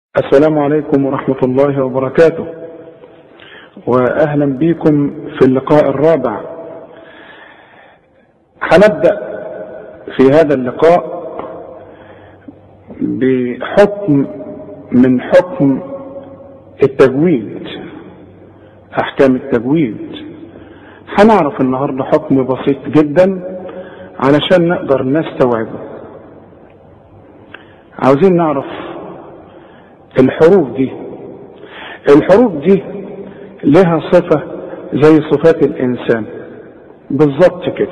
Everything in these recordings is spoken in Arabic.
السلام عليكم ورحمة الله وبركاته، وأهلا بكم في اللقاء الرابع. هنبدأ في هذا اللقاء بحكم من حكم التجويد، أحكام التجويد. هنعرف النهاردة حكم بسيط جدا علشان نقدر نستوعبه. عاوزين نعرف الحروف دي لها صفة زي صفات الإنسان بالضبط كده.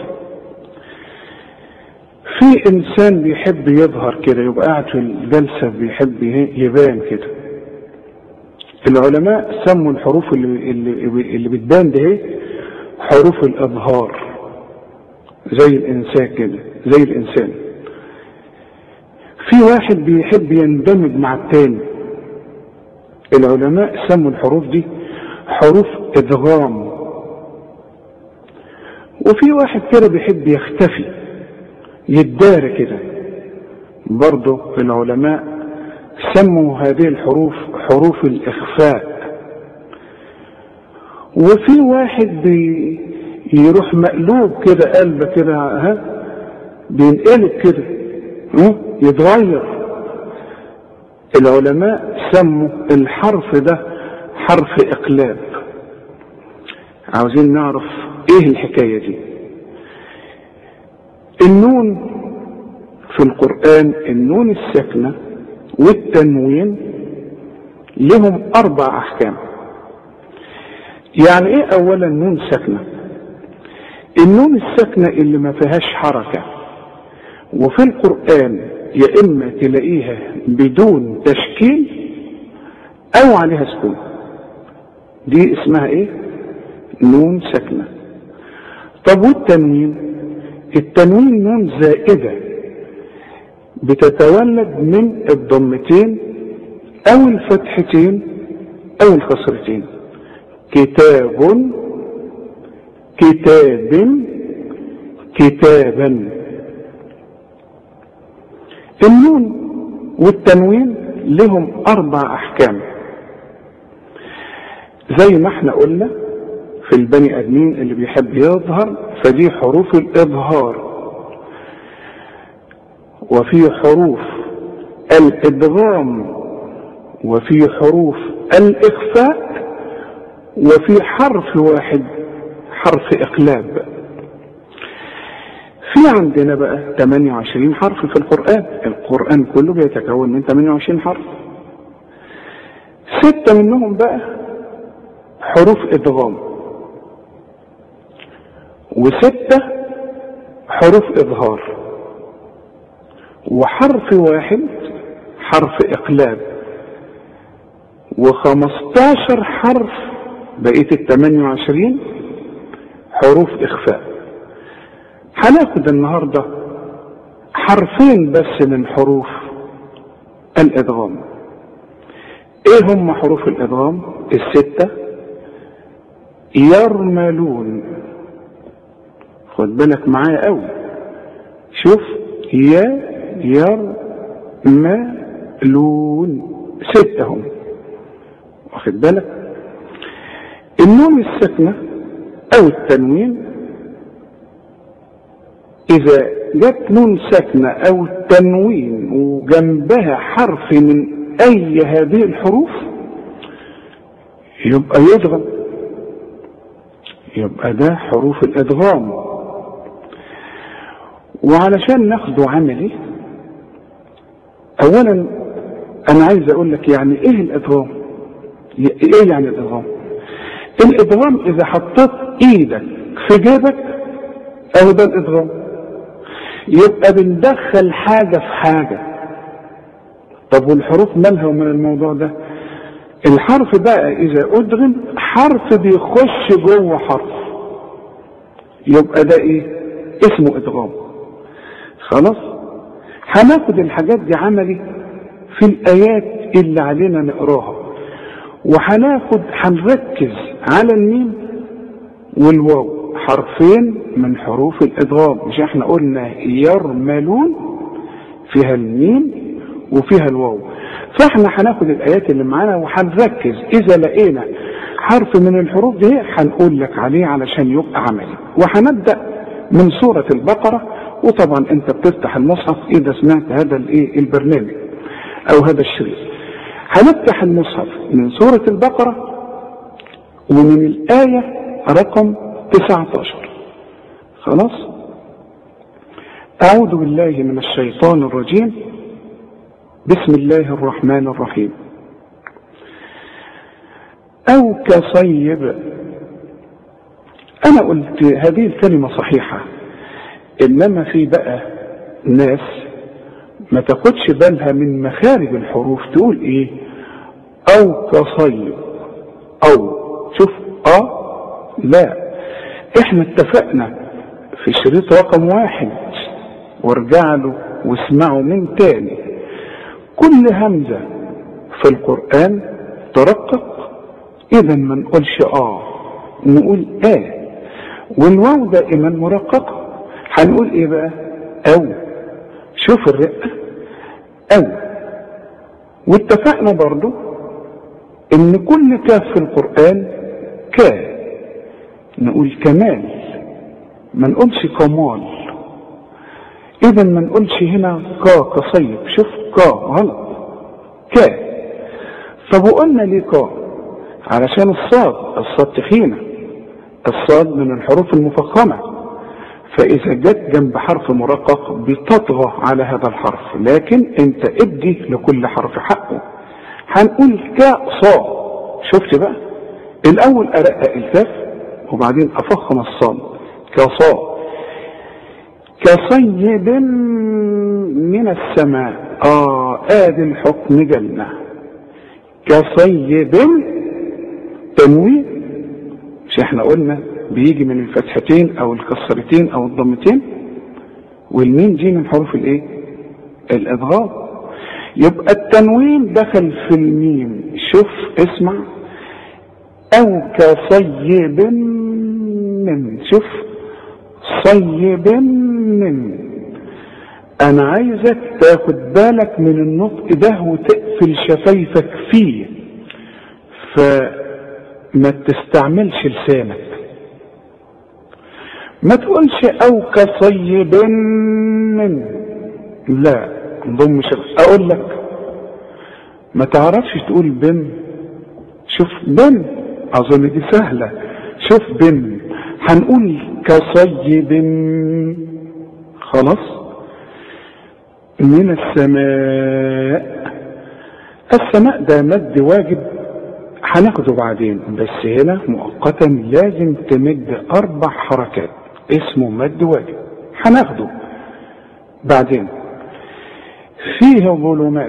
في إنسان بيحب يظهر كده، يبقى قاعد في الجلسة بيحب يبان كده. العلماء سموا الحروف اللي بتبان ده حروف الإظهار، زي الإنسان كده، زي الإنسان. في واحد بيحب يندمج مع التاني، العلماء سموا الحروف دي حروف ادغام. وفي واحد كده بيحب يختفي يدار كده، برضه العلماء سموا هذه الحروف حروف الاخفاء. وفي واحد يروح مقلوب كده، قلبه كده بينقلب كده يتغير. العلماء سموا الحرف ده حرف اقلاب. عاوزين نعرف ايه الحكاية دي. النون في القرآن، النون الساكنة والتنوين لهم 4 احكام. يعني ايه اولا نون ساكنة؟ النون الساكنة اللي ما فيهاش حركة، وفي القرآن يا اما تلاقيها بدون تشكيل او عليها سكون، دي اسمها ايه؟ نون ساكنة. طب والتنوين؟ التنوين نون زائدة بتتولد من الضمتين او الفتحتين او الكسرتين. كتاب، كتاب، كتابا. النون والتنوين لهم 4 احكام زي ما احنا قلنا. في البني ادمين اللي بيحب يظهر فدي حروف الاظهار، وفي حروف الادغام، وفي حروف الاخفاء، وفي حرف واحد حرف اقلاب. في عندنا بقى 28 حرف في القرآن كله بيتكون من 28 حرف. 6 منهم بقى حروف ادغام، و6 حروف اظهار، وحرف واحد حرف اقلاب، و15 حرف بقية 28 حروف اخفاء. هناخد النهاردة حرفين بس من حروف الادغام. ايه هم حروف الادغام؟ 6. يرملون، خد بالك معايا قوي، شوف، يرملون 6 هم، واخد بالك. النون الساكنة او التنوين، إذا جت نون ساكنة أو تنوين وجنبها حرف من أي هذه الحروف يبقى يدغم، يبقى ده حروف الإدغام. وعلشان ناخده عملي، أولا أنا عايز أقول لك يعني إيه الإدغام؟ إيه يعني الإدغام؟ الإدغام إذا حطيت إيدك في جيبك أو ده الإدغام، يبقى بندخل حاجة في حاجة. طب والحروف مالها ومن الموضوع ده؟ الحرف بقى إذا أدغم حرف بيخش جوه حرف، يبقى ده إيه؟ اسمه إدغام. خلاص؟ هناخد الحاجات دي عملي في الآيات اللي علينا نقراها، هنركز على الميم والواو، حرفين من حروف الادغام. مش احنا قلنا يرملون فيها الميم وفيها الواو، فاحنا هناخد الايات اللي معانا وهنركز، اذا لقينا حرف من الحروف دي هنقول لك عليه علشان يبقى عملي. وهنبدا من سوره البقره، وطبعا انت بتفتح المصحف اذا سمعت هذا البرنامج او هذا الشريط. هنفتح المصحف من سوره البقره ومن الايه رقم 19. خلاص؟ اعوذ بالله من الشيطان الرجيم. بسم الله الرحمن الرحيم. أو كصيب. أنا قلت هذه الكلمة صحيحة، إنما في بقى ناس ما تاخدش بالها من مخارج الحروف، تقول إيه؟ أو كصيب. أو شوف لا، إحنا اتفقنا في شريط رقم 1 وارجع له واسمعوا من تاني. كل همزة في القرآن ترقق، إذا ما نقولش نقول والواو دائما مرققة، هنقول إيه بقى؟ أو. شوف الرقة، أو. واتفقنا برضو إن كل كاف في القرآن نقول كمال، ما نقولش كمال. إذا ما نقولش هنا كصيب. شوف غلط، طب وقلنا ليه علشان الصاد تخينة، الصاد من الحروف المفخمة، فإذا جت جنب حرف مرقق بتطغى على هذا الحرف، لكن انت ادي لكل حرف حقه. هنقول صاد. شفت بقى؟ الأول أرقق الكاف وبعدين أفخم الصاد. كصاد. كصيب من السماء. آدي الحكم جنة. كصيب تنوين، مش احنا قلنا بيجي من الفتحتين او الكسرتين او الضمتين، والمين دي من حروف الادغام، يبقى التنوين دخل في الميم. شوف اسمع، او كصيب من. شوف صيب من. انا عايزك تاخد بالك من النطق ده وتقفل شفايفك فيه، فما تستعملش لسانك، ما تقولش او كصيب من، لا ضم اقول لك ما تعرفش تقول بن. شوف بن، اظن دي سهلة. شوف بن، هنقول كصيب. خلاص؟ من السماء. السماء ده مد واجب هناخده بعدين، بس هنا مؤقتا لازم تمد 4 حركات، اسمه مد واجب هناخده بعدين. فيه ظلمات.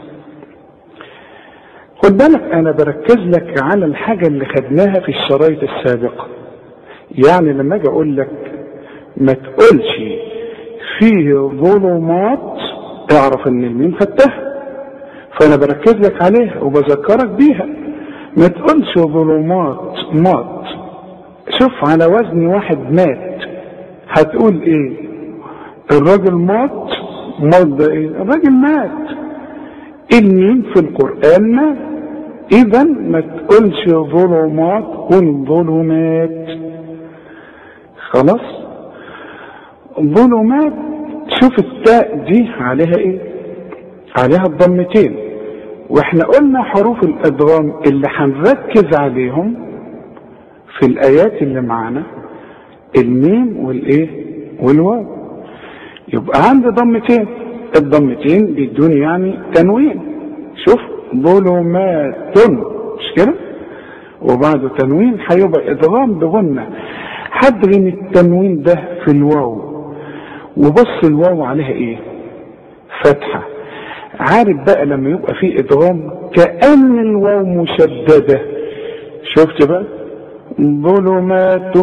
خد بالك انا بركز لك على الحاجة اللي خدناها في الشرايط السابقة، يعني لما اجي اقول لك ما تقولش فيه ظلمات، اعرف ان الميم فتحة، فانا بركز لك عليها وبذكرك بيها. ما تقولش ظلمات مات. شوف على وزن واحد مات هتقول ايه؟ الراجل مات ده ايه؟ الراجل مات. الميم في القرآن مات، اذا ما تقولش ظلمات، قل ظلمات. خلاص؟ ظلمات. شوف التاء دي عليها ايه؟ عليها الضمتين، واحنا قلنا حروف الادغام اللي هنركز عليهم في الايات اللي معانا الميم والواو. يبقى عندي ضمتين، الضمتين بيدوني يعني تنوين. شوف ظلمات، مش كده؟ وبعده تنوين هيبقى ادغام بغنة. هدغم التنوين ده في الواو، وبص الواو عليها ايه؟ فتحة. عارف بقى لما يبقى فيه ادغام كأن الواو مشددة. شفت بقى؟ ظلمات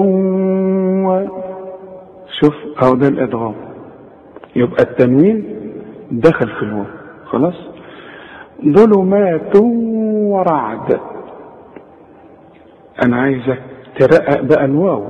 شوف اهو ده الادغام، يبقى التنوين دخل في الواو. خلاص؟ ظلمات ورعد. انا عايزك ترقق بقى الواو،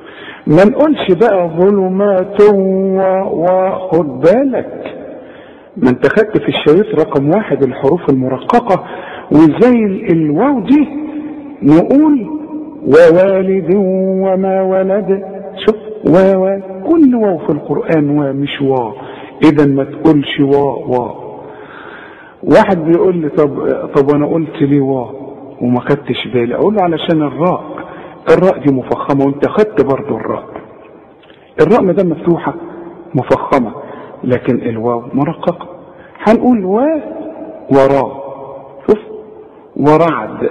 ما نقولش بقى ظلمات وخد بالك ما انت خدت في الشريط رقم 1 الحروف المرققة، وزي الواو دي نقول ووالد وما ولد. شوف واو، كل واو في القرآن واو مش واو، اذا ما تقولش واو. واحد بيقول لي طب انا قلت ليه واو وما خدتش بالي؟ اقول له علشان الراء دي مفخمة، وانت خدت برضو الراء ما دام مفتوحة مفخمة، لكن الواو مرققة. هنقول وراء، شوف ورعد،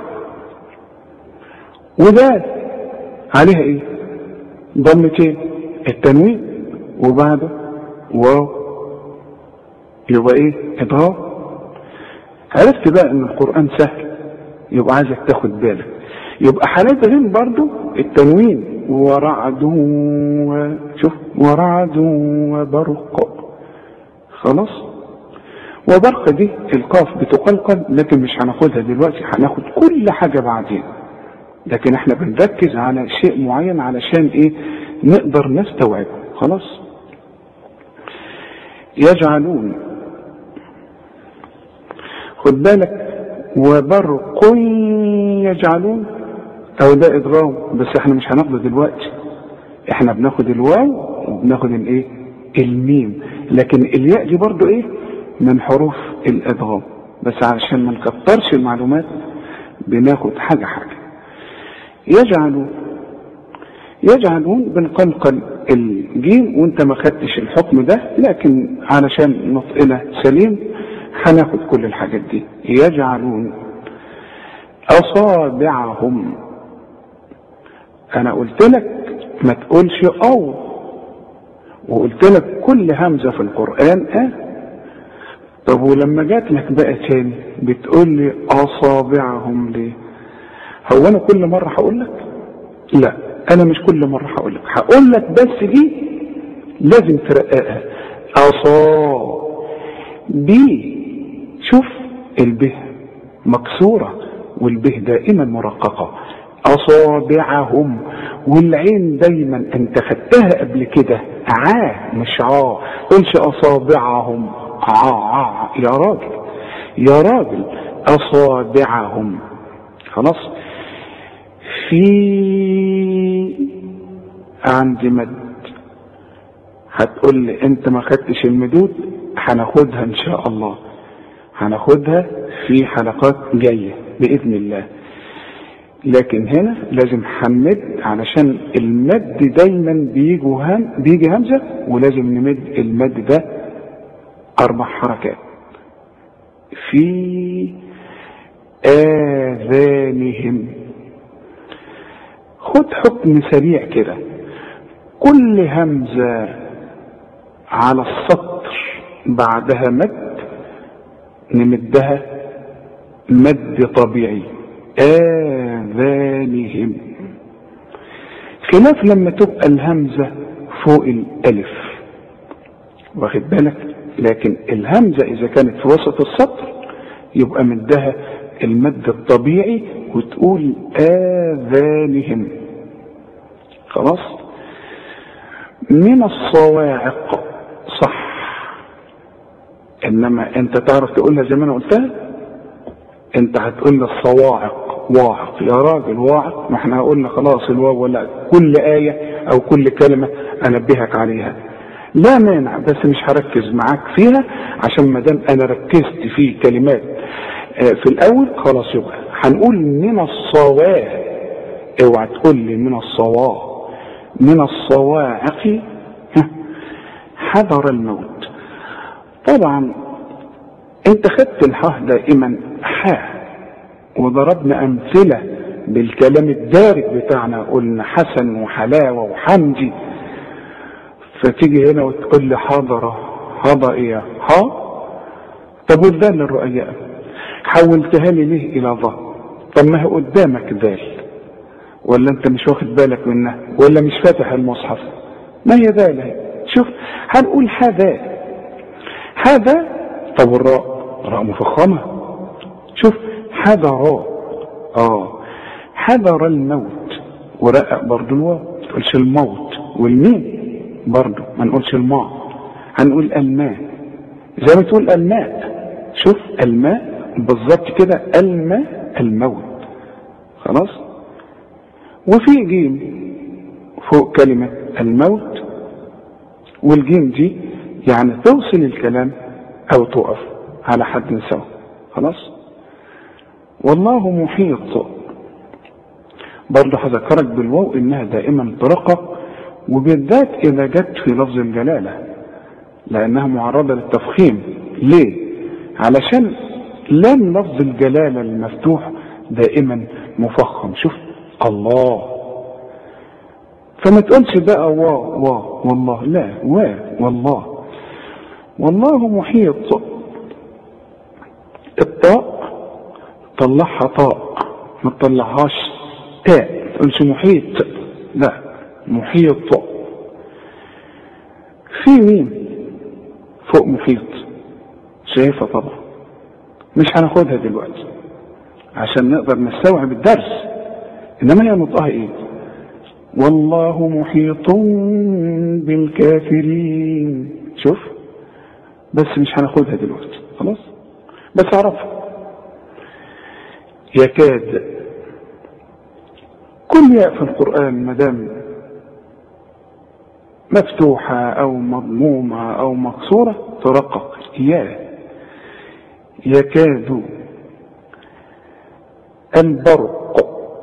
وده عليها ايه؟ ضمتين، التنوين وبعده واو، يبقى ايه؟ ادغام. عرفت بقى ان القرآن سهل، يبقى عايزك تاخد بالك. يبقى هندغم برضو التنوين ورعد، شوف ورعد وبرق، خلاص. وبرق دي القاف بتقلقل، لكن مش هناخدها دلوقتي، هناخد كل حاجة بعدين، لكن احنا بنركز على شيء معين علشان ايه؟ نقدر نستوعبه. خلاص. يجعلون، خد بالك، وبرق يجعلون، او ده ادغام، بس احنا مش هناخده دلوقتي، احنا بناخد الواو وبناخد الايه؟ الميم، لكن الياء دي برضو ايه؟ من حروف الادغام، بس علشان ما نكترش المعلومات بناخد حاجة. يجعلون بنقلقل الجيم، وانت ما خدتش الحكم ده، لكن علشان نطقنا سليم هناخد كل الحاجات دي. يجعلون اصابعهم، انا قلت لك ما تقولش او، وقلت لك كل همزة في القرآن طب ولما جات لك بقى تاني بتقول لي اصابعهم ليه؟ هو انا كل مرة هقول لك؟ لا، انا مش كل مرة هقول لك، هقول لك بس دي لازم ترققها. بي، شوف البه مكسورة والبه دائما مرققة. اصابعهم، والعين دايما انت خدتها قبل كده مش قلش اصابعهم يا راجل اصابعهم. خلاص. في عندي مد، هتقول لي انت ما خدتش المدود، هناخدها ان شاء الله، هناخدها في حلقات جاية بإذن الله، لكن هنا لازم هنمد علشان المد دايما بيجي همزة، ولازم نمد المد ده 4 حركات. في آذانهم، خد حكم سريع كده، كل همزة على السطر بعدها مد نمدها مد طبيعي. آذانهم، خلاف لما تبقى الهمزة فوق الألف، واخد بالك؟ لكن الهمزة إذا كانت في وسط السطر يبقى مدها المد الطبيعي وتقول آذانهم. خلاص. من الصواعق، صح، انما انت تعرف تقولها زي ما انا قلتها، انت هتقول الصواعق واعق يا راجل، واعق، ما احنا قلنا خلاص الواو، ولا كل آية او كل كلمة انبهك عليها، لا مانع، بس مش هركز معاك فيها، عشان ما دام انا ركزت في كلمات في الاول خلاص يبقى هنقول من الصواعق. اوعى تقول لي من الصواعق، من الصواعق حذر الموت. طبعا انت خدت الحاء دائما وضربنا امثلة بالكلام الدارج بتاعنا، قلنا حسن وحلاوة وحمدي، فتيجي هنا وتقول لي حضر ايه طب والذال الرؤياء حولتها لي ليه الى ظا؟ طب ما هي قدامك ذال، ولا انت مش واخد بالك منها، ولا مش فاتح المصحف؟ ما هي ذال. شوف هنقول هذا طب الراء مفخمة، شوف حذر حذر الموت، ورقق برضو الواو، ما تقولش الموت، والميم برضو ما نقولش الماء، هنقول الماء زي ما تقول الماء. شوف الماء بالظبط كده، الماء الموت. خلاص. وفي جيم فوق كلمة الموت، والجيم دي يعني توصل الكلام او تقف على حد سواء. خلاص. والله محيط برضه هذكرك بالواو انها دائما ترقق، وبالذات اذا جت في لفظ الجلالة لانها معرضة للتفخيم. ليه؟ علشان لام لفظ الجلالة المفتوح دائما مفخم. شوف الله، فما تقولش بقى والله، لا، والله. والله محيط. الطاء طلعها طاء، ما تطلعهاش تاء. ما تقولش محيط، لا، محيط. في مين فوق محيط؟ شايفها طبعا، مش هناخدها دلوقتي عشان نقدر نستوعب الدرس، انما هي نطقها ايه؟ والله محيط بالكافرين. شوف، بس مش هناخدها دلوقتي. خلاص، بس اعرفها. يكاد. كل ياء في القرآن مدام مفتوحة او مضمومة او مكسورة ترقق. يكاد. البرق.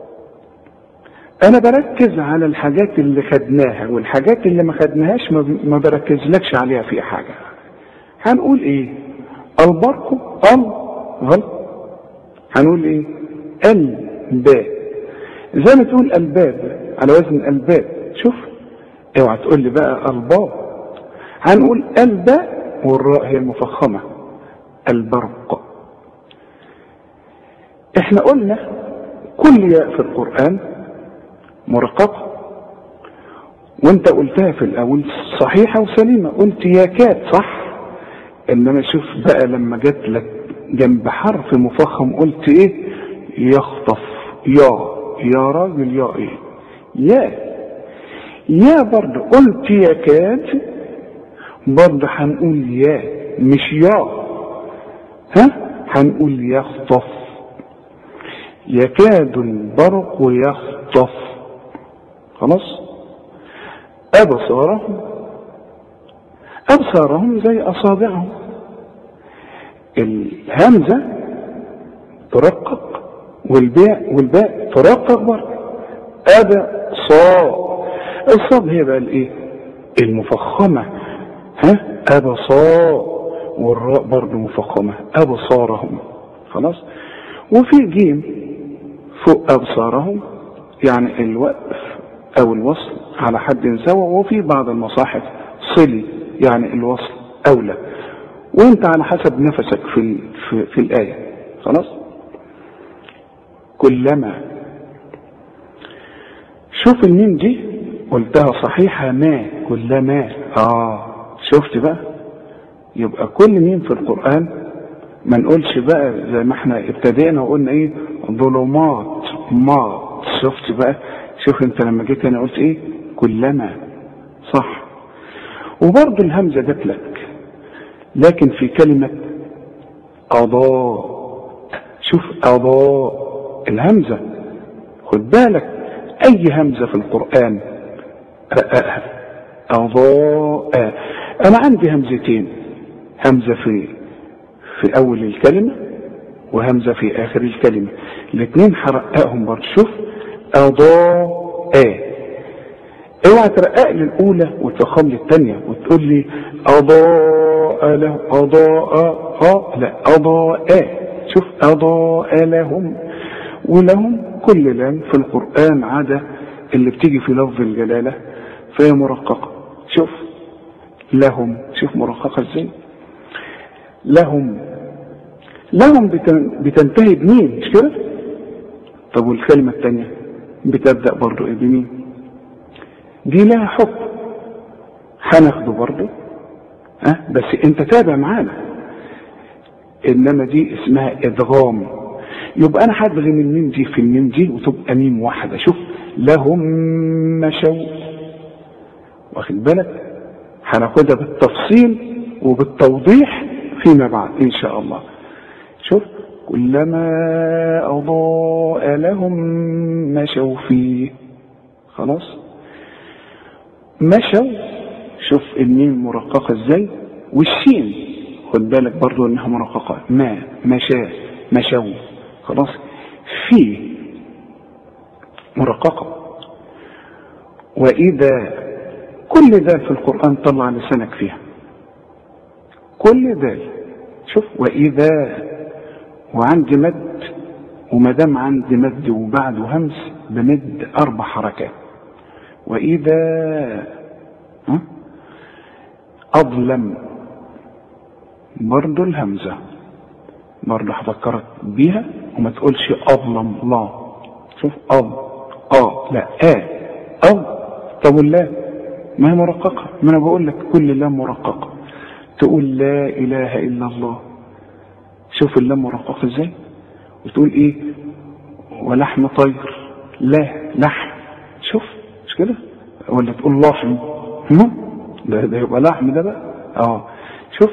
انا بركز على الحاجات اللي خدناها، والحاجات اللي ما خدناهاش ما بركز لكش عليها في حاجة. هنقول ايه؟ البرق غلط. هنقول ايه؟ الباب. زي ما تقول الباب على وزن الباب. شوف، اوعى تقول لي بقى الباب. هنقول الباء والراء هي المفخمة. البرق. احنا قلنا كل ياء في القرآن مرققة، وانت قلتها في الاول صحيحة وسليمة، قلت يكاد صح. انما شوف بقى لما جت لك جنب حرف مفخم قلت ايه؟ يخطف. يا راجل، يا ايه؟ يا برضه قلت يكاد، برضه هنقول يا مش يا. هنقول يخطف. يكاد البرق يخطف. خلاص. أبصارهم زي أصابعهم. الهمزة ترقق والباء ترقق برضه. الصاد هي بقى الايه؟ المفخمة. أبصار. والراء برضه مفخمة. أبصارهم. خلاص. وفي جيم فوق أبصارهم، يعني الوقف أو الوصل على حد سواء، وفي بعض المصاحف صلي يعني الوصل أولى، وانت على حسب نفسك في الآية. خلاص. كلما. شوف الميم دي قلتها صحيحة. ما كلما. شفت بقى؟ يبقى كل ميم في القرآن ما نقولش بقى زي ما احنا ابتدينا وقلنا ايه؟ ظلمات ما. شفت بقى؟ شوف انت لما جيت انا قلت ايه؟ كلما. صح. وبرضه الهمزة جت لك، لكن في كلمة قضاء. شوف قضاء الهمزة، خد بالك اي همزة في القرآن رققها. قضاء. انا عندي همزتين، همزة في اول الكلمة وهمزة في اخر الكلمة، الاثنين هرققهم برضه. شوف قضاء. اوعى ترقق لي الاولى وتفخم لي الثانيه وتقول لي اضاء له اضاء. لا، اضاء. شوف اضاء لهم. ولهم كل لام في القرآن عدا اللي بتيجي في لفظ الجلالة فهي مرققة. شوف لهم. شوف مرققة ازاي. لهم بتنتهي بمين، مش كده؟ طب والكلمة الثانية بتبدأ برضو ايه؟ بمين؟ دي لها حكم هناخده برضو، بس انت تابع معانا. انما دي اسمها ادغام. يبقى انا هدغم الميم دي في الميم دي وتبقى ميم واحدة. شوف لهم مشوا. واخد بالك؟ هناخدها بالتفصيل وبالتوضيح فيما بعد إن شاء الله. شوف كلما أضاء لهم مشوا فيه. خلاص مشوا. شوف الميم مرققة ازاي، والشين خد بالك برضو انها مرققة. ما مشوا. خلاص فيه مرققة. وإذا كل ذا في القرآن طلع لسانك فيها، كل ذا. شوف وإذا وعندي مد، ومدام عندي مد وبعده همس بمد 4 حركات. وإذا أظلم برضو الهمزة برضو هفكرك بيها، وما تقولش أظلم لا. شوف لا طب والله ما هي مرققة، ما أنا بقول لك كل اللام مرققة. تقول لا إله إلا الله. شوف اللام مرققة ازاي. وتقول ايه ولحم طير. لا لحم. شوف مش كده. ولا تقول لحم ده يبقى لحم ده بقى. شوف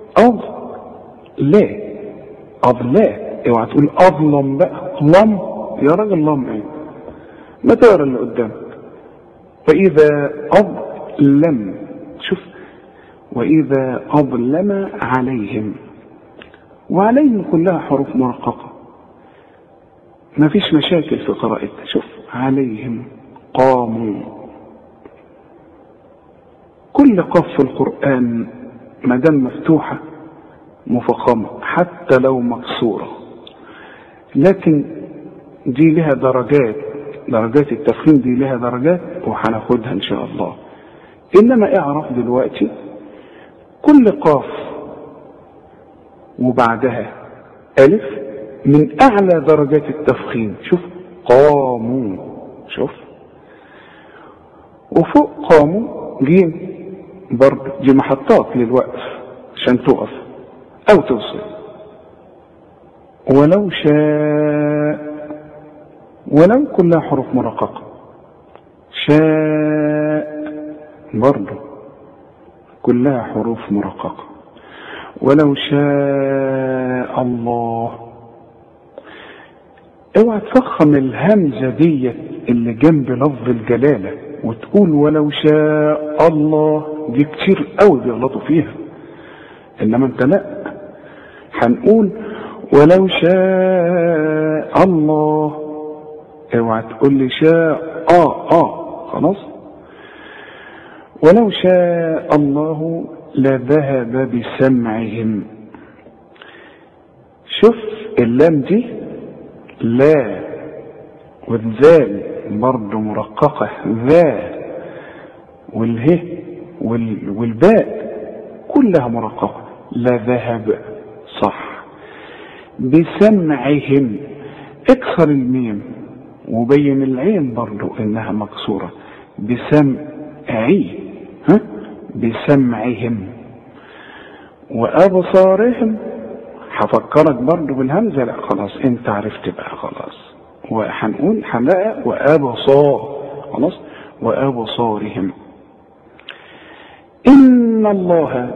لا اوعى تقول اظلم بقى. لم يا راجل لم ايه، ما تقرا اللي قدامك. فاذا اظلم. شوف واذا اظلم عليهم، وعليهم كلها حروف مرققة، ما فيش مشاكل في قراءتها. شوف عليهم قاموا. كل قاف في القرآن ما دام مفتوحة مفخمة حتى لو مكسورة، لكن دي لها درجات التفخيم دي لها درجات وهناخدها ان شاء الله. انما اعرف دلوقتي كل قاف وبعدها ألف من أعلى درجات التفخيم. شوف قاموا. شوف وفوق قاموا جيم برضه، دي محطات للوقف عشان تقف أو توصل. ولو شاء، ولو كلها حروف مرققة. شاء برضه كلها حروف مرققة. ولو شاء الله. اوعى تفخم الهمزة دي اللي جنب لفظ الجلالة وتقول ولو شاء الله. دي كتير قوي بيغلطوا فيها. انما انت لا، هنقول ولو شاء الله. اوعى تقول لي شاء خلاص. ولو شاء الله لذهب بسمعهم. شوف اللام دي لا، والذال برضو مرققة ذا، والهه والباء كلها مرققة. لذهب صح. بسمعهم اكسر الميم وبين العين برضو انها مكسورة. بسمعي بسمعهم. وأبصارهم هفكرك برضو بالهمزة. لا خلاص انت عرفت بقى خلاص. وهنقول حلقة وأبصار. خلاص وأبصارهم. إن الله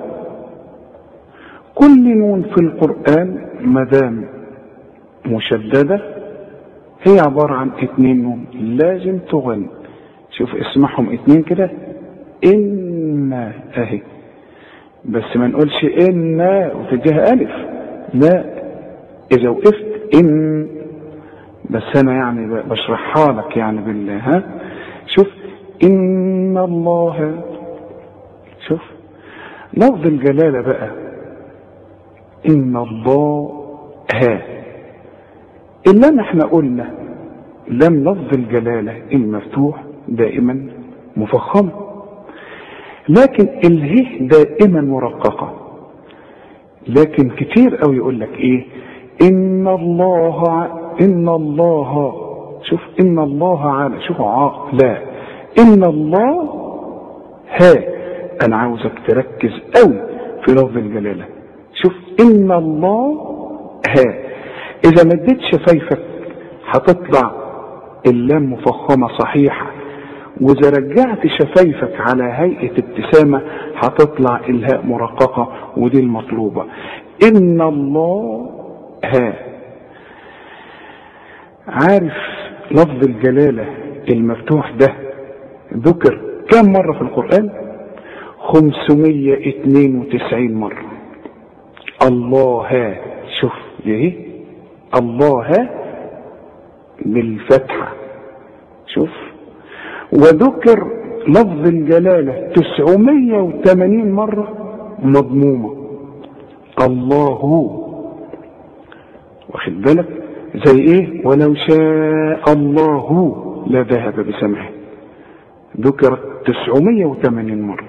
كل نون في القرآن مدام مشددة هي عبارة عن 2 نون لازم تغن. شوف اسمعهم 2 كده. إن اهي، بس ما نقولش إن وتجاه ألف. لا، إذا وقفت إن بس أنا يعني بشرحها لك يعني بالله. شوف إن الله. شوف لفظ الجلالة بقى إن الله إلا احنا قلنا لم لفظ الجلالة المفتوح دائما مفخم، لكن اله دائما مرققة. لكن كتير قوي يقول لك ايه ان الله. شوف ان الله على. شوف لا، ان الله انا عاوزك تركز قوي في لفظ الجلالة. شوف ان الله اذا مديت شفايفك هتطلع اللام مفخمة صحيحة، واذا رجعت شفايفك على هيئة ابتسامة هتطلع الهاء مرققة، ودي المطلوبة. إن الله عارف لفظ الجلالة المفتوح ده ذكر كم مرة في القرآن؟ 592 مرة. الله، شوف ايه؟ الله بالفتحة، شوف. وذكر لفظ الجلالة 980 مرة مضمومة، الله. واخد بالك؟ زي ايه؟ ولو شاء الله لذهب بسمعه، ذكرت 980 مرة.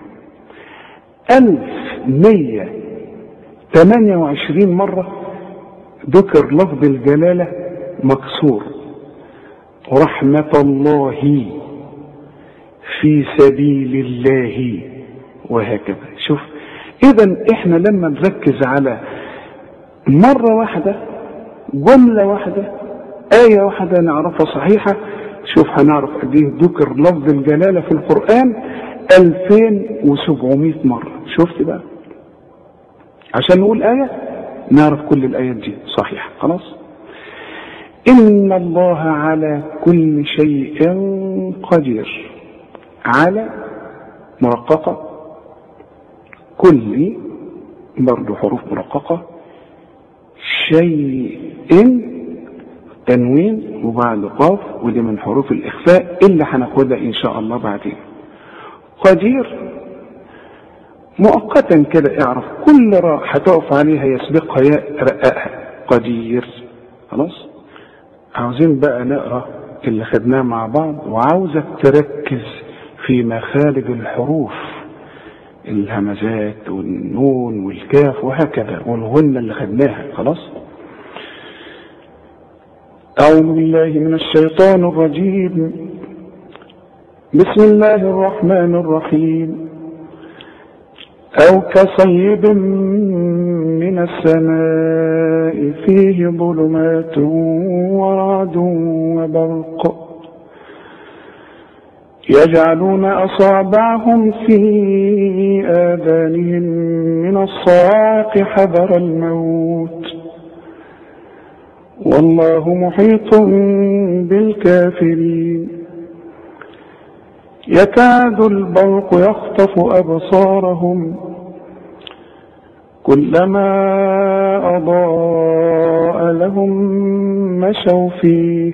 1128 مرة ذكر لفظ الجلالة مكسور، رحمة الله، في سبيل الله، وهكذا. شوف، اذا احنا لما نركز على مرة واحدة، جملة واحدة، آية واحدة نعرفها صحيحة، شوف هنعرف قد ايه ذكر لفظ الجلالة في القرآن 2700 مرة. شفت بقى؟ عشان نقول آية نعرف كل الآيات دي صحيحة. خلاص. إن الله على كل شيء قدير. على مرققة، كل برضو حروف مرققة، شيء تنوين وبعد قاف، ودي من حروف الإخفاء اللي هناخدها إن شاء الله بعدين. قدير مؤقتا كده، اعرف كل راء هتقف عليها يسبقها ياء رققها، قدير. خلاص. عاوزين بقى نقرأ اللي خدناه مع بعض، وعاوزك تركز في مخارج الحروف، الهمزات والنون والكاف وهكذا، والغنة اللي خدناها. خلاص. أعوذ بالله من الشيطان الرجيم. بسم الله الرحمن الرحيم. أو كصيب من السماء فيه ظلمات ورعد وبرق يجعلون أصابعهم في آذانهم من الصواعق حذر الموت والله محيط بالكافرين. يكاد البرق يخطف أبصارهم كلما أضاء لهم مشوا فيه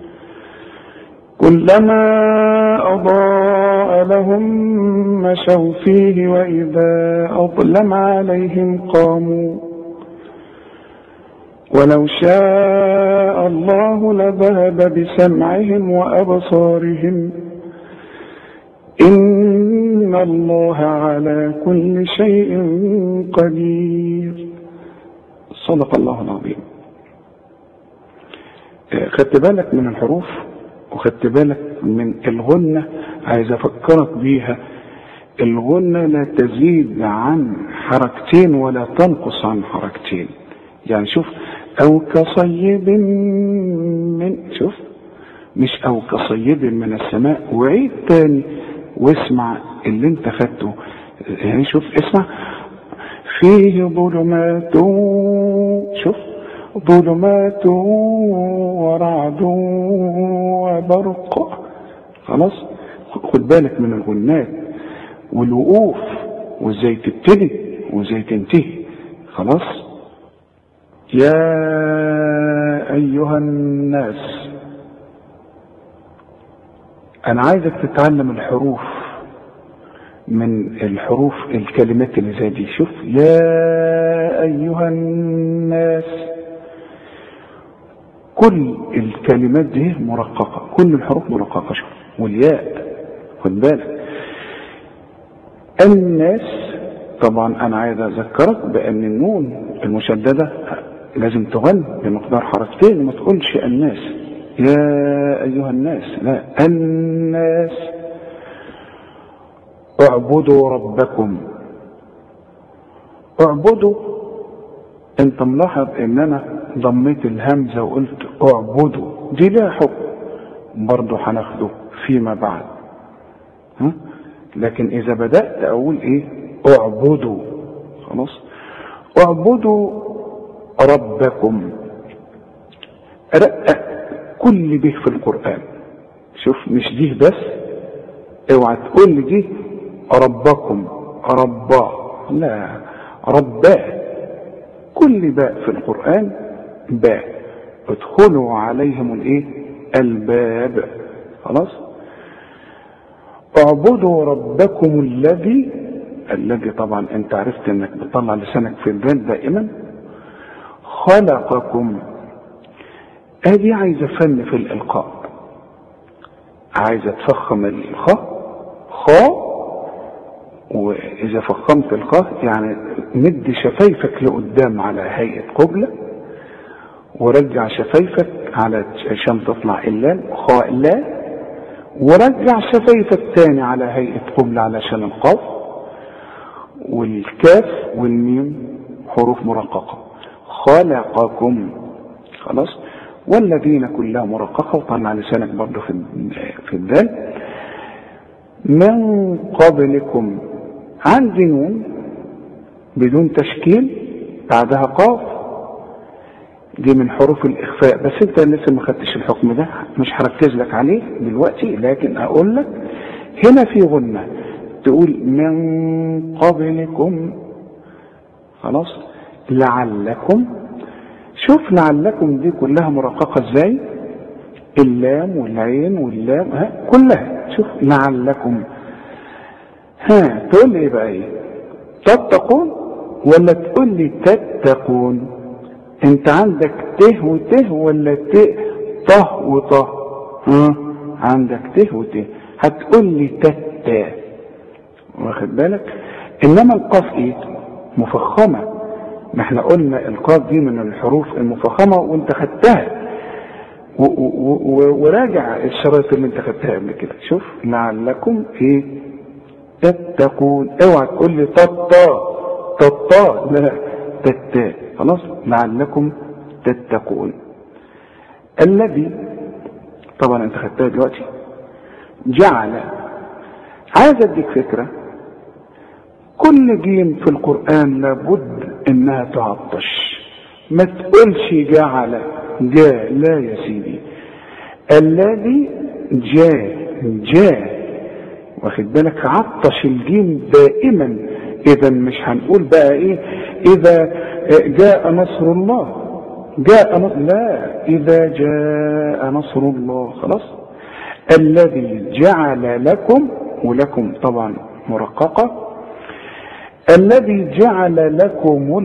وإذا أظلم عليهم قاموا ولو شاء الله لذهب بسمعهم وأبصارهم إن الله على كل شيء قدير. صدق الله العظيم. خدت بالك من الحروف وخدت بالك من الغنة. عايز أفكرك بيها، الغنة لا تزيد عن حركتين ولا تنقص عن حركتين. يعني شوف، أو كصيب من، شوف، مش أو كصيب من السماء. وعيد تاني واسمع اللي انت خدته. يعني شوف، اسمع، فيه ظلمات، شوف، ظلمات ورعد وبرق. خلاص. خد بالك من الغنات والوقوف، وازاي تبتدي وازاي تنتهي. خلاص. يا أيها الناس، أنا عايزك تتعلم الحروف، من الحروف الكلمات اللي زي دي. شوف، يا أيها الناس، كل الكلمات دي مرققة، كل الحروف مرققة. شوف، والياء خد بالك. الناس طبعا أنا عايز أذكرك بأن النون المشددة لازم تغن بمقدار حركتين، ما تقولش الناس يا أيها الناس، لا، الناس. اعبدوا ربكم. اعبدوا، انت ملاحظ ان انا ضميت الهمزة وقلت اعبدوا، دي لها حكم برضو هناخده فيما بعد. لكن اذا بدأت اقول ايه؟ اعبدوا. خلاص. اعبدوا ربكم. رقق كل به في القرآن. شوف مش دي بس، اوعى تقول لي دي ربكم ربا، لا، رباه. كل باء في القرآن باء. ادخلوا عليهم الايه؟ الباب. خلاص. اعبدوا ربكم الذي طبعا انت عرفت انك بتطلع لسانك في الباب دائما. خلقكم. ادي عايزه فن في الالقاء، عايزه تفخم الخاء خاء، واذا فخمت الخاء يعني مد شفايفك لقدام على هيئه قبله، ورجع شفايفك على عشان تطلع اللام خاء لا، ورجع شفايفك تاني على هيئه قبله علشان القاف، والكاف والميم حروف مرققه. خلقكم. خلاص. والذين كلها مرققه، وطلع لسانك برضه في الدال. من قبلكم. عندي نون بدون تشكيل بعدها قاف، دي من حروف الاخفاء، بس انت لسه ما خدتش الحكم ده، مش هركز لك عليه دلوقتي، لكن اقول لك هنا في غنة تقول من قبلكم. خلاص. لعلكم. شوف لعلكم دي كلها مرققة ازاي، اللام والعين واللام كلها. شوف لعلكم. تقول لي ايه بقى؟ ايه تتقون ولا تقول لي تتقون؟ انت عندك ته وته ولا ته وطه؟ عندك ته وته، هتقول لي تتا، واخد بالك؟ انما القاف ايه؟ مفخمه. ما احنا قلنا القاف دي من الحروف المفخمه وانت خدتها، وراجع الشرايط اللي انت خدتها قبل كده. شوف لعلكم ايه؟ تتقون. اوعى تقول لي تطا، لا، تتا. خلاص. لعلكم تتقون. الذي طبعا انت خدتها دلوقتي. جعل. عايز اديك فكره، كل جيم في القرآن لابد انها تعطش، ما تقولش جعل جاء، لا يا سيدي. الذي جاء، واخد بالك؟ عطش الجيم دائما. اذا مش هنقول بقى ايه اذا جاء نصر الله، لا، اذا جاء نصر الله. خلاص. الذي جعل لكم، ولكم طبعا مرققة. الذي جعل لكم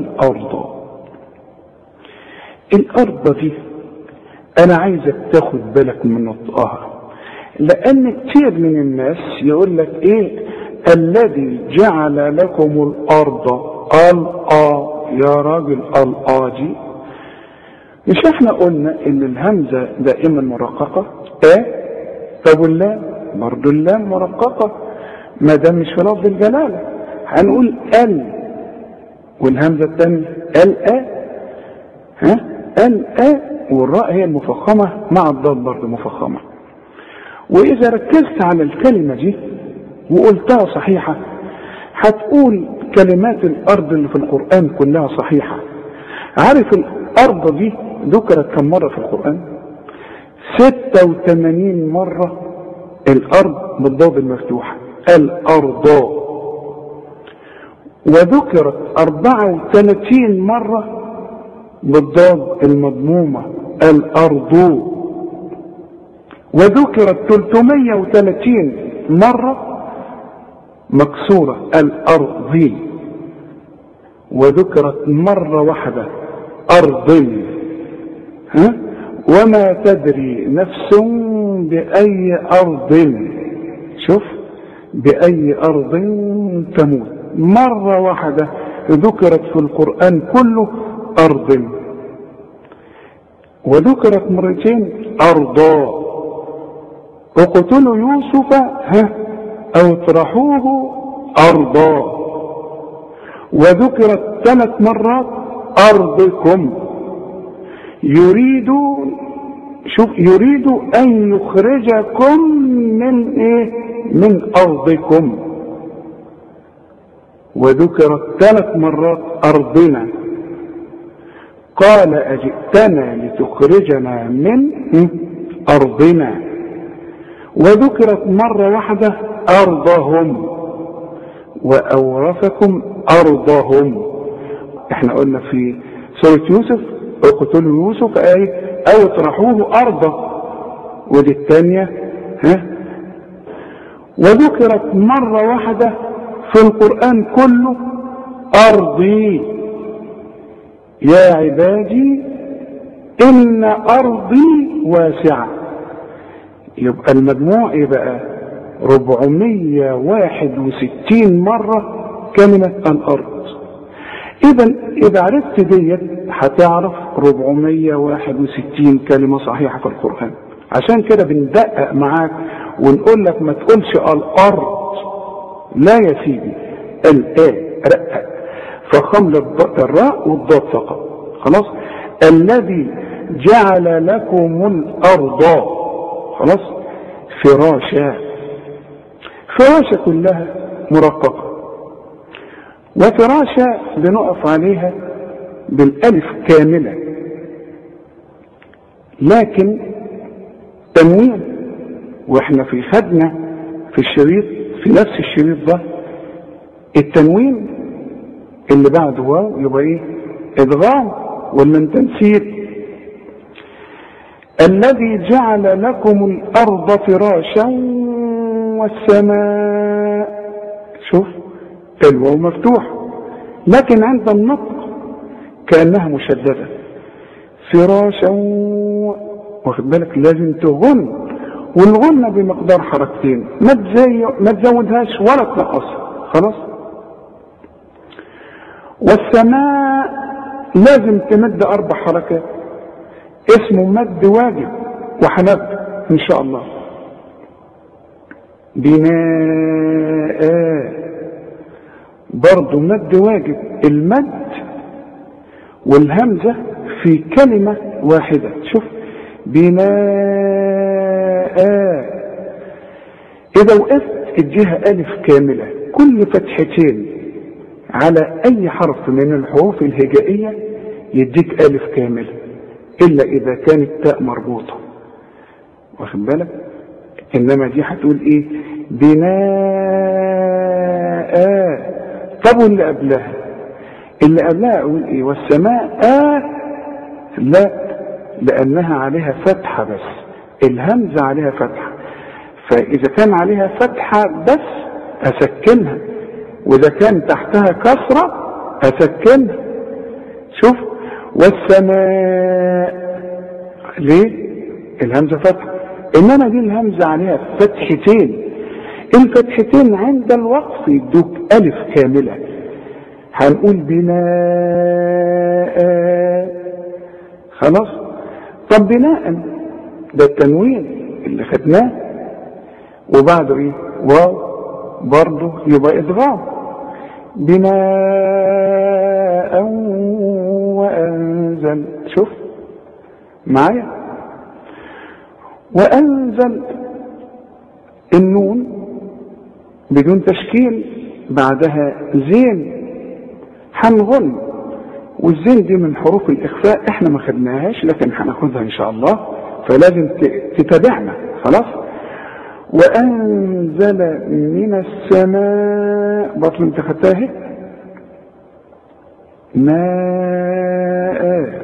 الأرض دي أنا عايزك تاخد بالك من نطقها، لأن كتير من الناس يقول لك إيه الذي جعل لكم الأرض. يا راجل دي مش احنا قلنا إن الهمزة دائما مرققة؟ طب واللام برضو اللام مرققة، ما دام مش في لفظ الجلالة هنقول والهمزة الثانية والراء هي المفخمة مع الضاد برضه مفخمة. وإذا ركزت على الكلمة دي وقلتها صحيحة هتقول كلمات الأرض اللي في القرآن كلها صحيحة. عارف الأرض دي ذكرت كم مرة في القرآن؟ 86 مرة الأرض بالضاد المفتوحة، الأرض. وذكرت 34 مرة بالضاد المضمومة، الأرض. وذكرت 330 مرة مكسورة، الأرض. وذكرت مرة واحدة أرض. وما تدري نفس بأي أرض، شوف، بأي أرض تموت. مرة واحدة ذكرت في القرآن كله أرض، وذكرت مرتين أرضا. اقتلوا يوسف أو اطرحوه أرضا. وذكرت 3 مرات أرضكم. يريد أن يخرجكم من أرضكم. وذكرت 3 مرات أرضنا. قال أجئتنا لتخرجنا من أرضنا. وذكرت مرة واحدة أرضهم وأورثكم أرضهم. احنا قلنا في سورة يوسف اقتلوا يوسف أو اطرحوه أرضا، ودي الثانية وذكرت مرة واحدة في القرآن كله أرضي يا عبادي إن أرضي واسعة. يبقى المجموع يبقى 461 مرة كلمة الأرض. إذا عرفت ديت هتعرف 461 كلمة صحيحة في القرآن. عشان كده بندقق معاك ونقول لك ما تقولش الأرض، لا يا سيدي، رقق فخم الراء والضاد فقط. خلاص. الذي جعل لكم الأرض خلاص فراشا. فراشا كلها مرققة، وفراشا بنقف عليها بالألف كاملة، لكن تنوين. واحنا في خدنا في الشريط في نفس الشريط ده التنوين اللي بعده واو يبقى ايه؟ ادغام ولا انت نسيت؟ الذي جعل لكم الارض فراشا والسماء. شوف الواو مفتوح، لكن عند النطق كأنها مشددة. فراشا، واخد بالك؟ لازم تغن، والغنة بمقدار حركتين، ما تزودهاش ولا تنقصها. خلاص. والسماء لازم تمد 4 حركات، اسمه مد واجب، وهنبدأ ان شاء الله. بناء برضو مد واجب، المد والهمزة في كلمة واحدة. شوف بناء. إذا وقفت الجهة ألف كاملة، كل فتحتين على أي حرف من الحروف الهجائية يديك ألف كاملة، إلا إذا كانت تاء مربوطة، واخد بالك؟ إنما دي هتقول إيه؟ بناء. طب واللي قبلها؟ اللي قبلها أقول إيه؟ والسماء لا، لأنها عليها فتحة بس، الهمزة عليها فتحة، فإذا كان عليها فتحة بس أسكنها، وإذا كان تحتها كسرة أسكنها. شوف والسماء، ليه؟ الهمزة فتحة، إنما دي الهمزة عليها فتحتين، الفتحتين عند الوقف يدوك ألف كاملة. هنقول بناء. خلاص. طب بناء ده التنوين اللي خدناه، وبعده ايه؟ واو برضه يبقى ادغام. بناء وانزل. شوف معايا؟ وانزل النون بدون تشكيل، بعدها زين، هنغن، والزين دي من حروف الإخفاء احنا ما خدناهاش، لكن هناخدها ان شاء الله، فلازم تتابعنا. خلاص. وأنزل من السماء، برضه انت خدتها اهي، ماء،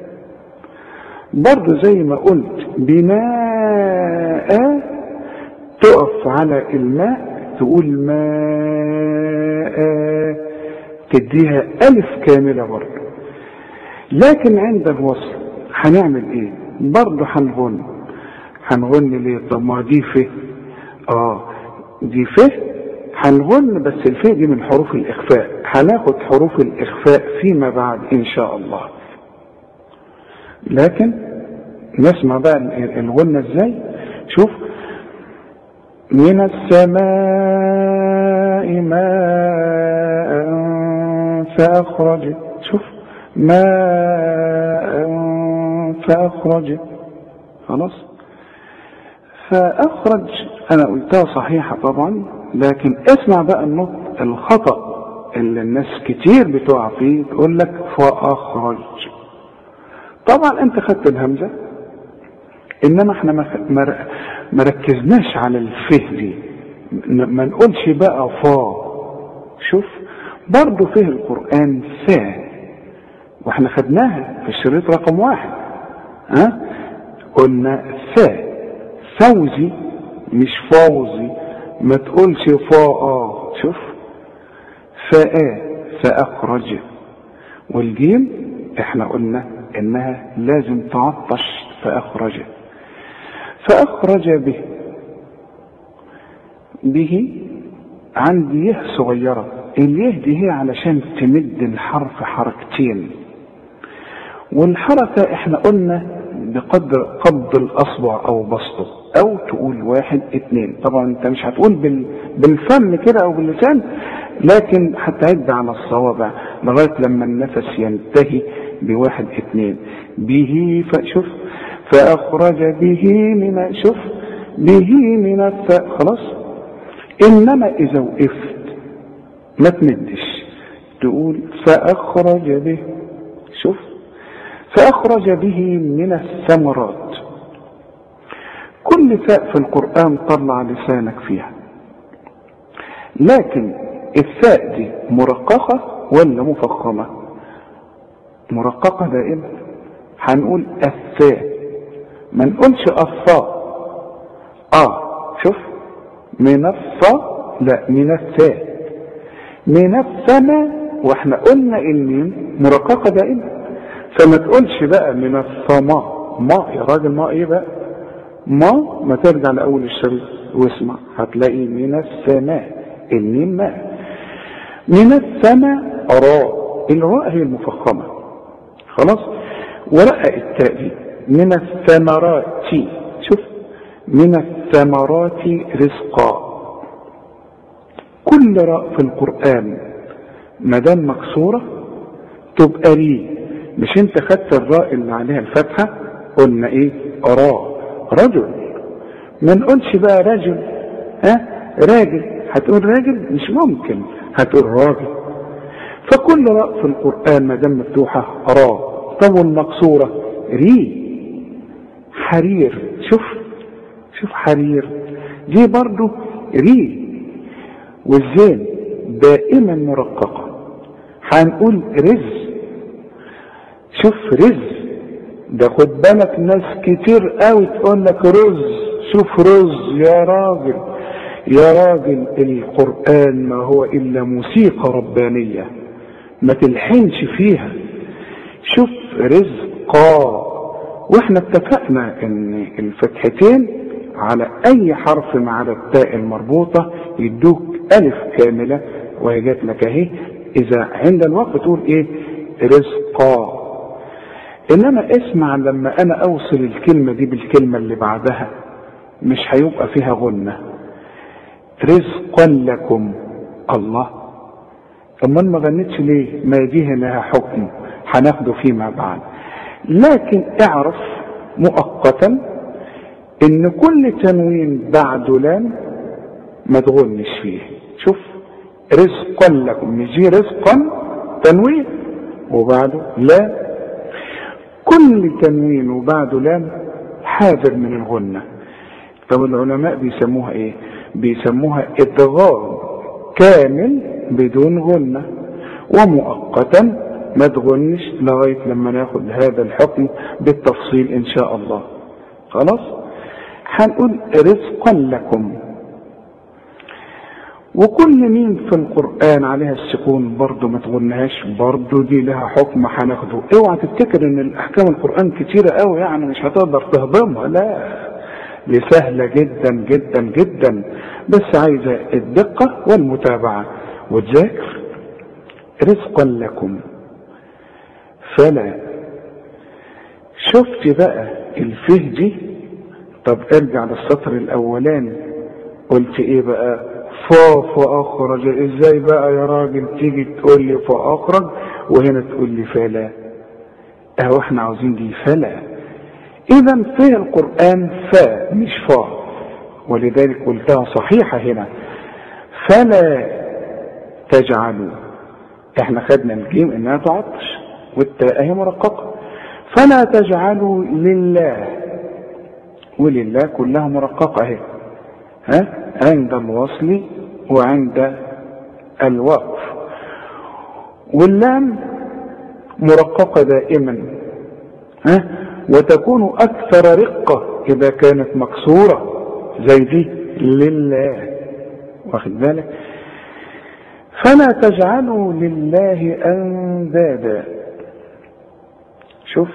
برضه زي ما قلت بناء، تقف على الماء تقول ماء، تديها ألف كاملة برضه. لكن عند الوصل هنعمل ايه؟ برضه هنغن ليه؟ طب ما دي فيه دي فيه هنغن، بس الفيه دي من حروف الإخفاء، هناخد حروف الإخفاء فيما بعد إن شاء الله. لكن نسمع بقى الغنة ازاي. شوف من السماء ماء فأخرج. شوف ماء فأخرج. خلاص. فأخرج أنا قلتها صحيحة طبعا، لكن اسمع بقى النطق الخطأ اللي الناس كتير بتقع فيه، تقول لك فأخرج. طبعا انت خدت الهمزة، انما احنا ما ركزناش على الفه دي، ما نقولش بقى فا. شوف برضو فيه القرآن فا، واحنا خدناها في الشريط رقم 1. قلنا فا فوزي مش فوزي، ما تقولش فا. شوف فا فأخرج، والجيم احنا قلنا انها لازم تعطش فأخرج. فأخرج به عندي يه صغيرة، اليه دي هي علشان تمد الحرف حركتين، والحركة احنا قلنا بقدر قبض الاصبع او بسطه، او تقول 1 2. طبعا انت مش هتقول بالفم كده او باللسان، لكن هتعد على الصوابع لغاية لما النفس ينتهي ب1 2 به. فشوف فأخرج به من، شوف به من الفاء خلاص. انما اذا وقفت ما تمدش، تقول فأخرج به. شوف فأخرج به من الثمرات. كل فاء في القرآن طلع لسانك فيها، لكن الفاء دي مرققة ولا مفخمة؟ مرققة دائما، هنقول الثاء، ما نقولش الثاء. شوف من الثاء لا، من الثاء. من الثمى، واحنا قلنا الميم مرققة دائما، فما تقولش بقى من الثماء. ما يا راجل ما ايه بقى؟ ما ترجع لأول الشريط واسمع، هتلاقي من السماء الميم ماء. من السماء راء، الراء هي المفخمة خلاص. ورقة التاء دي من الثمرات. شوف من الثمرات رزقا. كل راء في القرآن ما دام مكسورة تبقى ليه. مش انت خدت الراء اللي عليها الفتحة قلنا ايه؟ راء رجل. ما نقولش بقى رجل راجل، هتقول راجل مش ممكن، هتقول راجل. فكل راء في القرآن ما دام مفتوحة راء. طب والمكسورة ري. حرير، شوف حرير دي برضو ري. والزين دائما مرققة، هنقول رز. شوف رز ده، خد بالك ناس كتير قوي تقول لك رز. شوف رز يا راجل، يا راجل القرآن ما هو إلا موسيقى ربانية ما تلحنش فيها. شوف رزقا. واحنا اتفقنا ان الفتحتين على اي حرف مع التاء المربوطة يدوك الف كاملة، وهي جات لك اهي. اذا عند الوقت تقول ايه؟ رزقا. انما اسمع لما انا اوصل الكلمة دي بالكلمة اللي بعدها مش هيبقى فيها غنة. رزقا لكم. الله، امال ما غنتش ليه؟ ما دي لها حكم هناخده فيما بعد. لكن اعرف مؤقتا ان كل تنوين بعده لام ما تغنش فيه. شوف رزقا لكم، يجي رزقا تنوين وبعده لا، كل تنوين وبعده لام حاذر من الغنة. طب العلماء بيسموها ايه؟ بيسموها ادغام كامل بدون غنة، ومؤقتا ما تغنش لغاية لما ناخد هذا الحكم بالتفصيل ان شاء الله. خلاص هنقول رزقا لكم. وكل مين في القرآن عليها السكون برضو ما تغنهاش، برضو دي لها حكم هناخده. اوعى تفتكر ان الاحكام القرآن كتيرة قوي يعني مش هتقدر تهضمها، لا، دي سهلة جدا جدا جدا، بس عايزة الدقة والمتابعة وتذاكر. رزقا لكم فلا. شفت بقى الفه دي؟ طب ارجع للسطر الاولاني، قلت ايه بقى؟ فاخرج. ازاي بقى يا راجل تيجي تقول لي فاخرج وهنا تقول لي فلا؟ اهو احنا عاوزين دي فلا. اذا في القرآن فا مش فا، ولذلك قلتها صحيحة هنا فلا تجعلوا. احنا خدنا الجيم انها تعطش والتاء هي مرققة، فلا تجعلوا لله، ولله كلها مرققة اهي، عند الوصل وعند الوقف. واللام مرققة دائما، وتكون أكثر رقة إذا كانت مكسورة زي دي لله، واخد بالك؟ فلا تجعلوا لله أندادا، شوف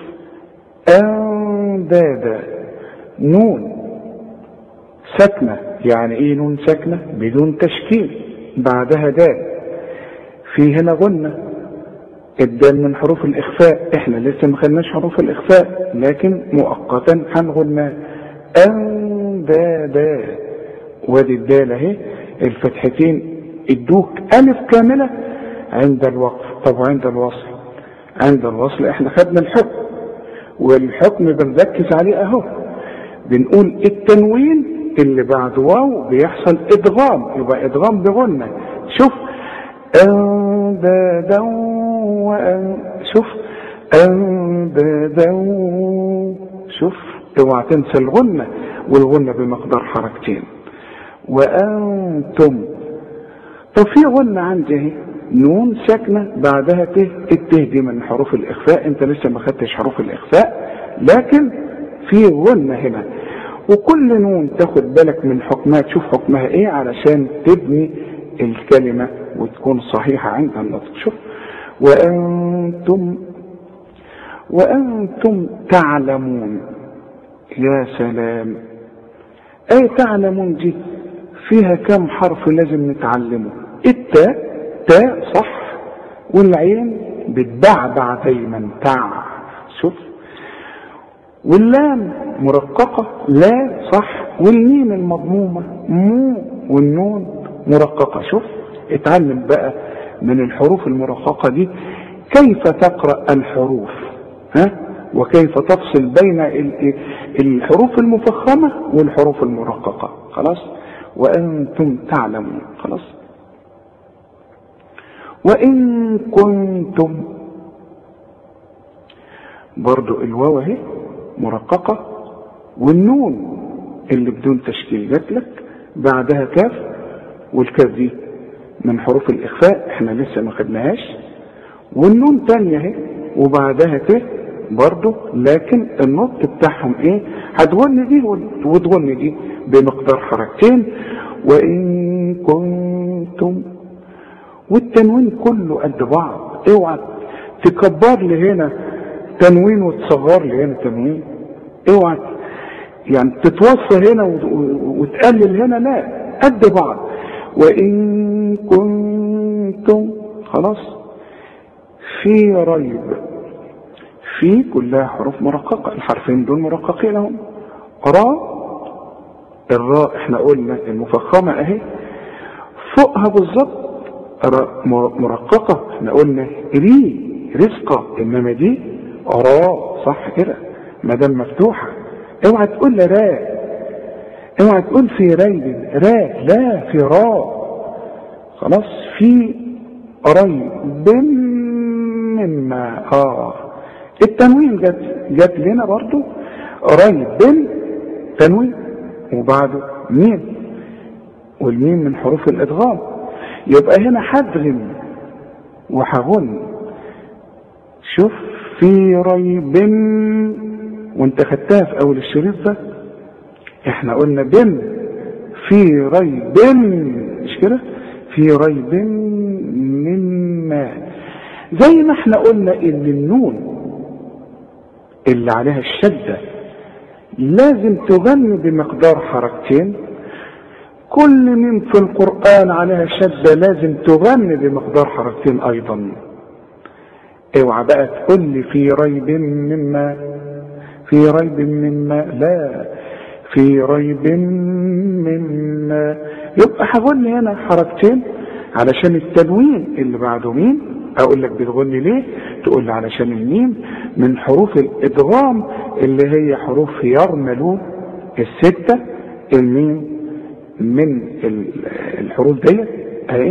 أندادا، نون ساكنة. يعني ايه نون ساكنة؟ بدون تشكيل، بعدها دال، في هنا غنة، الدال من حروف الإخفاء، احنا لسه ما خدناش حروف الإخفاء لكن مؤقتا هنغنى أندادا. وادي الدال اهي، الفتحتين ادوك ألف كاملة عند الوقف. طب وعند الوصل؟ عند الوصل احنا خدنا الحكم، والحكم بنركز عليه اهو، بنقول التنوين اللي بعد واو بيحصل ادغام، يبقى ادغام بغنة. شوف أندادا، شوف أندادا، شوف اوعى تنسى الغنة، والغنة بمقدار حركتين. وأنتم، طب في غنة عندي اهي، نون ساكنة بعدها ت، الته دي من حروف الإخفاء، انت لسه ما خدتش حروف الإخفاء لكن في غنة هنا. وكل نون تاخد بالك من حكمها، تشوف حكمها ايه علشان تبني الكلمة وتكون صحيحة عند النطق. شوف وأنتم تعلمون، يا سلام. اي تعلمون دي فيها كم حرف لازم نتعلمه؟ التاء، تاء صح، والعين بتبعبع دايما تع، شوف. واللام مرققة لا صح، والميم المضمومة مو، والنون مرققة. شوف اتعلم بقى من الحروف المرققة دي كيف تقرأ الحروف، وكيف تفصل بين الحروف المفخمة والحروف المرققة. خلاص؟ وأنتم تعلمون. خلاص؟ وإن كنتم، برضو الواو اهي مرققة، والنون اللي بدون تشكيل جات لك بعدها كاف، والكاف دي من حروف الإخفاء احنا لسه ما خدناهاش، والنون تانية اهي وبعدها ت برضو، لكن النطق بتاعهم ايه؟ هتغني دي وتغني دي بمقدار حركتين. وإن كنتم، والتنوين كله قد بعض، اوعى تكبر لي هنا تنوين وتصغر لي هنا تنوين، اوعى يعني تتوصى هنا وتقلل هنا، لا قد بعض. وإن كنتم، خلاص. في ريب، في كلها حروف مرققة، الحرفين دول مرققين لهم. راء، الراء احنا قلنا المفخمة اهي، فوقها بالظبط مرققة، احنا قلنا ري، رزقة، انما دي راء صح كده ما دام مفتوحة. اوعى تقول لي راء، اوعى تقول في ريب راء، لا في راء. خلاص؟ في ريب مما التنوين جت لنا برضو ريب، تنوين وبعده ميم، والميم من حروف الادغام، يبقى هنا هدغم وهغن. شوف في ريب، وانت خدتها في اول الشريط ده، احنا قلنا بن، في ريب، مش كده؟ في ريب مما، زي ما احنا قلنا ان النون اللي عليها الشدة لازم تغني بمقدار حركتين، كل ميم في القرآن عليها شدة لازم تغني بمقدار حركتين ايضا. اوعى بقى تقول لي في ريب مما، في ريب مما، لا في ريب مما، يبقى هغني هنا حركتين علشان التنوين اللي بعده ميم. اقول لك بتغني ليه؟ تقول لي علشان الميم من حروف الادغام اللي هي حروف يرملون الستة، الميم من الحروف دي اهي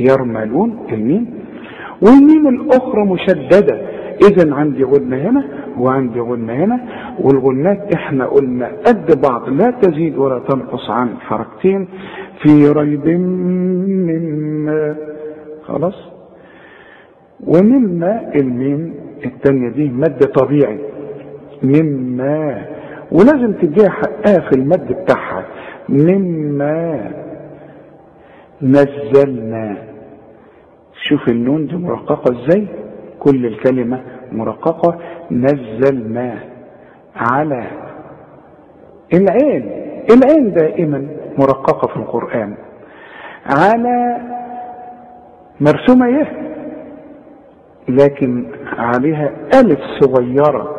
يرملون الميم، والميم الاخرى مشددة، اذا عندي غنة هنا وعندي غنة هنا، والغنات احنا قلنا قد بعض لا تزيد ولا تنقص عن حركتين في ريب مما. خلاص. ومما الميم التانية دي مد طبيعي مما، ولازم تديها حقها في المد بتاعها. مما نزلنا. شوف النون دي مرققة ازاي، كل الكلمة مرققة. نزلنا على العين دائما مرققة في القرآن. على مرسومة لكن عليها ألف صغيرة.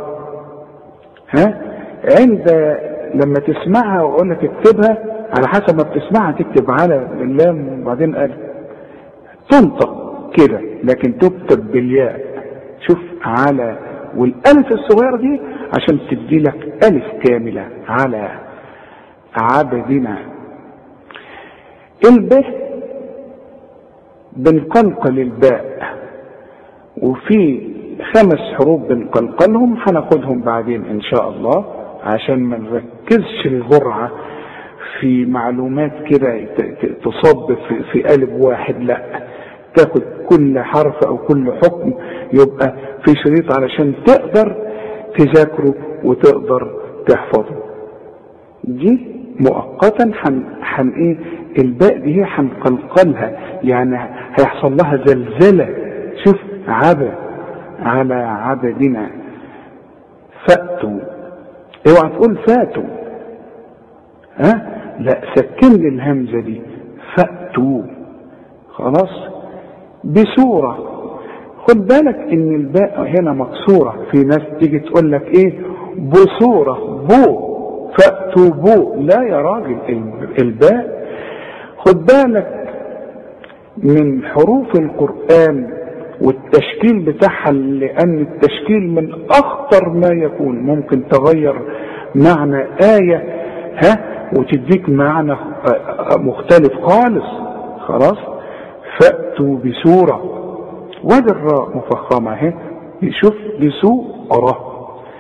لما تسمعها وأقول لك اكتبها على حسب ما بتسمعها، تكتب على اللام وبعدين ألف، تنطق كده لكن تكتب بالياء. شوف على، والألف الصغيرة دي عشان تدي لك ألف كاملة. على عبدنا. الب بنقلقل الباء، وفي 5 حروف بنقلقلهم هناخدهم بعدين ان شاء الله، عشان ما نركزش الجرعة في معلومات كده تصب في قالب واحد. لا، تاخد كل حرف او كل حكم يبقى في شريط علشان تقدر تذاكره وتقدر تحفظه. دي مؤقتا الباء دي هنقلقلها، يعني هيحصل لها زلزلة. شوف على عبدنا. فأتوا، اوعى تقول فاتوا، لا، سكن لي الهمزة دي. فأتوا. خلاص. بسورة. خد بالك ان الباء هنا مكسورة. في ناس تيجي تقول لك ايه بصورة، بو، فأتوا بو. لا يا راجل، الباء خد بالك من حروف القرآن والتشكيل بتاعها، لأن التشكيل من أخطر ما يكون. ممكن تغير معنى آية وتديك معنى مختلف خالص. خلاص. فأتوا بسورة. وادي الراء مفخمة شوف بسورة.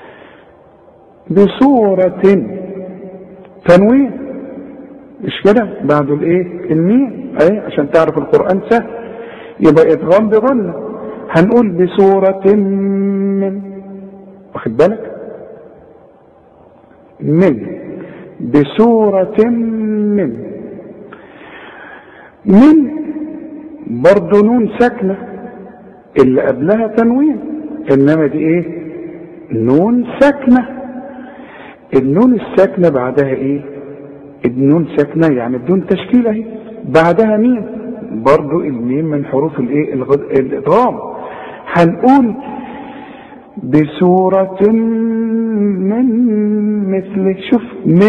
بسورة تنوين، مش كده بعد الميم عشان تعرف القرآن سهل. يبقى ادغام بغنة. هنقول بسورة من، واخد بالك، من بسورة من برضو نون ساكنة اللي قبلها تنوين، انما دي نون ساكنة. النون الساكنة بعدها النون ساكنة يعني بدون تشكيل بعدها ميم، برضو الميم من حروف الادغام. هنقول بسورة من مثله. شوف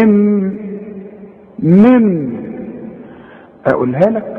من اقولها لك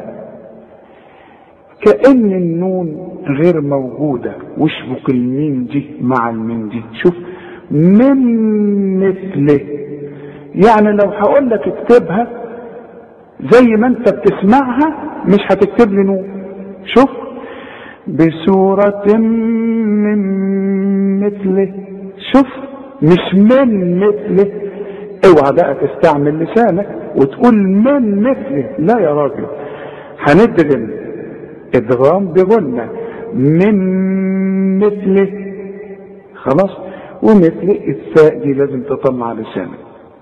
كأن النون غير موجودة، واشبك الميم دي مع الميم دي. شوف من مثله، يعني لو هقول لك اكتبها زي ما انت بتسمعها مش هتكتب لي نون. شوف بسورة من مثله. شوف مش من مثله. اوعى بقى تستعمل لسانك وتقول من مثله. لا يا راجل، هندغم ادغام بغنة. من مثله. خلاص. ومثل الثاء دي لازم تطلع لسانك.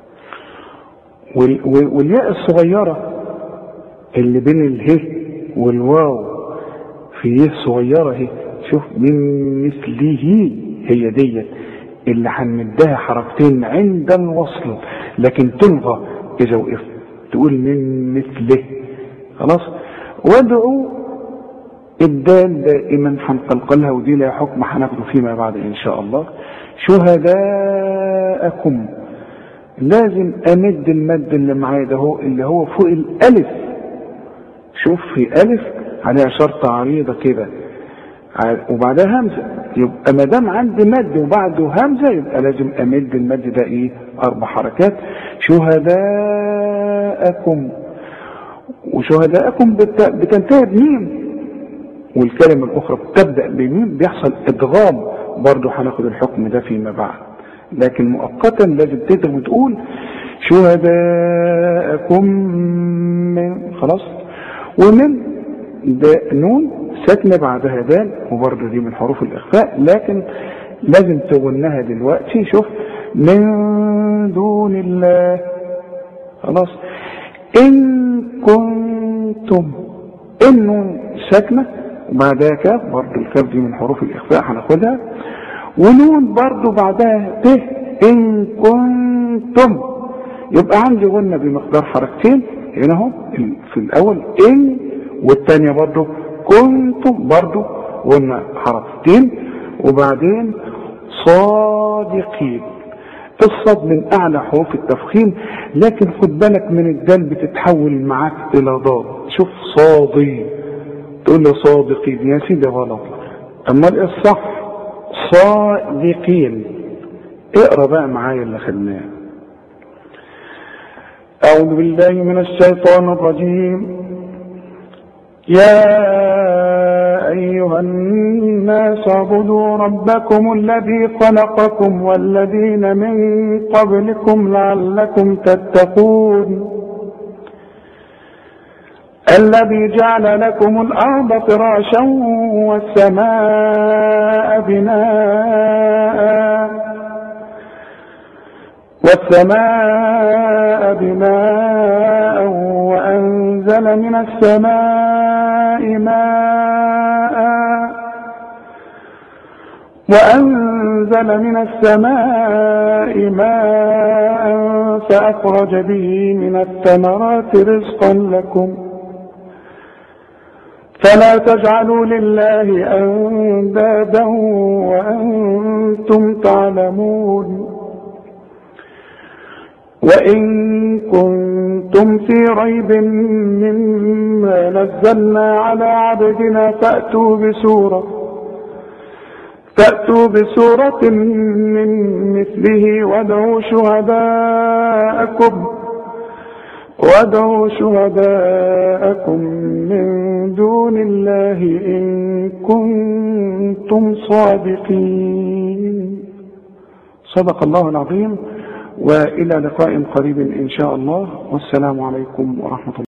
والياء الصغيرة اللي بين اله والواو في يه صغيرة شوف من مثله، هي دي اللي هنمدها حركتين عند الوصل، لكن تلغى اذا وقفت، تقول من مثله. خلاص. وادعوا الدال دائما هنقلقلها، ودي لها حكم هناخده فيما بعد ان شاء الله. شهداءكم، لازم امد المد اللي معايا ده اللي هو فوق الالف. شوف في الف عليها شرطة عريضة كده وبعدها همزة، يبقى ما دام عندي مد وبعده همزة يبقى لازم امد المد ده 4 حركات. شهداءكم. وشهداءكم بتنتهي بميم، والكلمة الاخرى بتبدأ بميم، بيحصل ادغام برضه هناخد الحكم ده فيما بعد، لكن مؤقتا لازم تدعو وتقول شهداءكم من خلاص. ومن ده نون ساكنة بعدها دال، وبرضه دي من حروف الإخفاء، لكن لازم تغنها دلوقتي. شوف من دون الله خلاص. إن كنتم، النون ساكنة وبعدها كاف، برضه الكاف دي من حروف الإخفاء هناخدها، ونون برضه بعدها ت. إن كنتم يبقى عندي غنة بمقدار حركتين هنا اهو في الأول إن، والثانية برضه كنتم برضه غنة حركتين، وبعدين صادقين. الصاد من أعلى حروف التفخيم، لكن خد بالك من الدال بتتحول معاك إلى ضاد. شوف صادي تقول له صادقين يا سيدي غلط، أما الصح صادقين. اقرأ بقى معايا اللي خدناه. أعوذ بالله من الشيطان الرجيم. يا أيها الناس اعبدوا ربكم الذي خلقكم والذين من قبلكم لعلكم تتقون الذي جعل لكم الأرض فراشا والسماء بناء وأنزل من السماء ماء فأخرج به من الثمرات رزقا لكم فلا تجعلوا لله أندادا وأنتم تعلمون. وإن كنتم في ريب مما نزلنا على عبدنا فأتوا بسورة من مثله وادعوا شهداءكم من دون الله إن كنتم صادقين. صدق الله العظيم، وإلى لقاء قريب إن شاء الله، والسلام عليكم ورحمة الله.